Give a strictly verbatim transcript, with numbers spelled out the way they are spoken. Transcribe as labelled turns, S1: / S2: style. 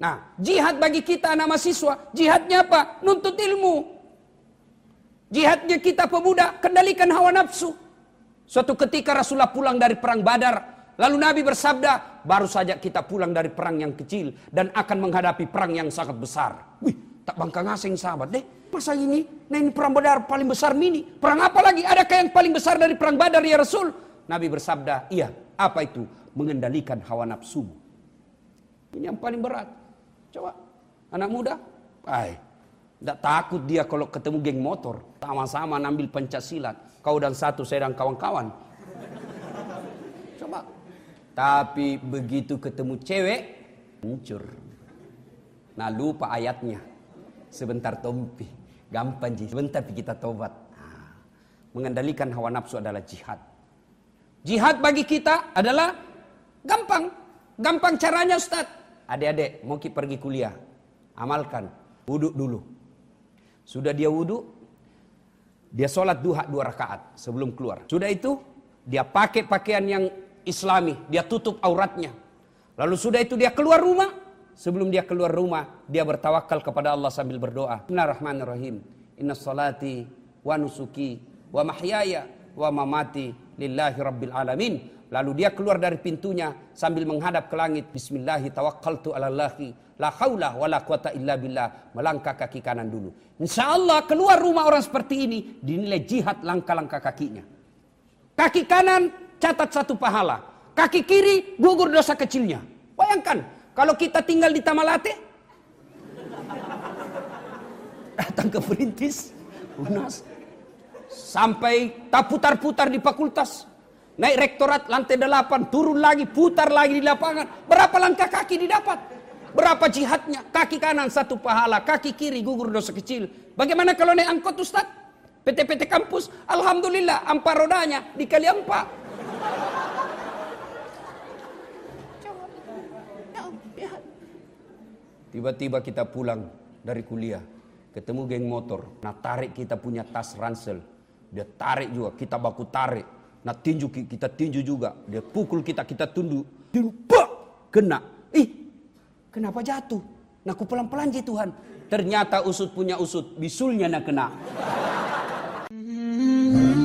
S1: Nah, jihad bagi kita anak mahasiswa, jihadnya apa? Nuntut ilmu. Jihadnya kita pemuda, kendalikan hawa nafsu. Suatu ketika Rasulullah pulang dari perang Badar, lalu Nabi bersabda, baru saja kita pulang dari perang yang kecil dan akan menghadapi perang yang sangat besar. Wih, tak bangka ngasing sahabat deh. Masa ini, nah ini perang Badar paling besar mini. Perang apa lagi? Adakah yang paling besar dari perang Badar ya Rasul? Nabi bersabda, iya, apa itu? Mengendalikan hawa nafsu. Ini yang paling berat. Coba, anak muda, ay, tidak takut dia kalau ketemu geng motor. Sama-sama nambil pencaksilat. Kau dan satu, saya dan kawan-kawan. Coba. Tapi begitu ketemu cewek, hancur. Nah lupa ayatnya. Sebentar tompi. Gampang sih. Sebentar kita tobat. Nah, mengendalikan hawa nafsu adalah jihad. Jihad bagi kita adalah gampang. Gampang caranya Ustaz. Adik-adik mau pergi kuliah. Amalkan. Wudhu dulu. Sudah dia wudhu. Dia sholat duha dua rakaat sebelum keluar. Sudah itu dia pakai pakaian yang islami. Dia tutup auratnya. Lalu sudah itu dia keluar rumah. Sebelum dia keluar rumah. Dia bertawakal kepada Allah sambil berdoa. Bismillahirrahmanirrahim. Inna salati wa nusuki wa mahyaya wa mamati lillahi rabbil alamin. Lalu dia keluar dari pintunya sambil menghadap ke langit. Bismillahi tawakkaltu ala Allahi. La haula wa la quwata illa billah. Melangkah kaki kanan dulu. Insya Allah keluar rumah orang seperti ini dinilai jihad langkah-langkah kakinya. Kaki kanan catat satu pahala. Kaki kiri gugur dosa kecilnya. Bayangkan kalau kita tinggal di Tamalate. Datang ke Perintis. Unas. Sampai tak putar-putar di fakultas. Naik rektorat lantai delapan, turun lagi, putar lagi di lapangan. Berapa langkah kaki didapat? Berapa jihadnya? Kaki kanan satu pahala, kaki kiri gugur dosa kecil. Bagaimana kalau naik angkot Ustaz? P T P T kampus, alhamdulillah empat rodanya dikali empat. Tiba-tiba kita pulang dari kuliah, ketemu geng motor. Nah tarik kita punya tas ransel, dia tarik juga, kita baku tarik. Nah tinju kita tinju juga. Dia pukul kita, kita tunduk. Pak, kena. Ih, kenapa jatuh? Nah aku pelan-pelan je Tuhan. Ternyata usut punya usut. Bisulnya nak kena.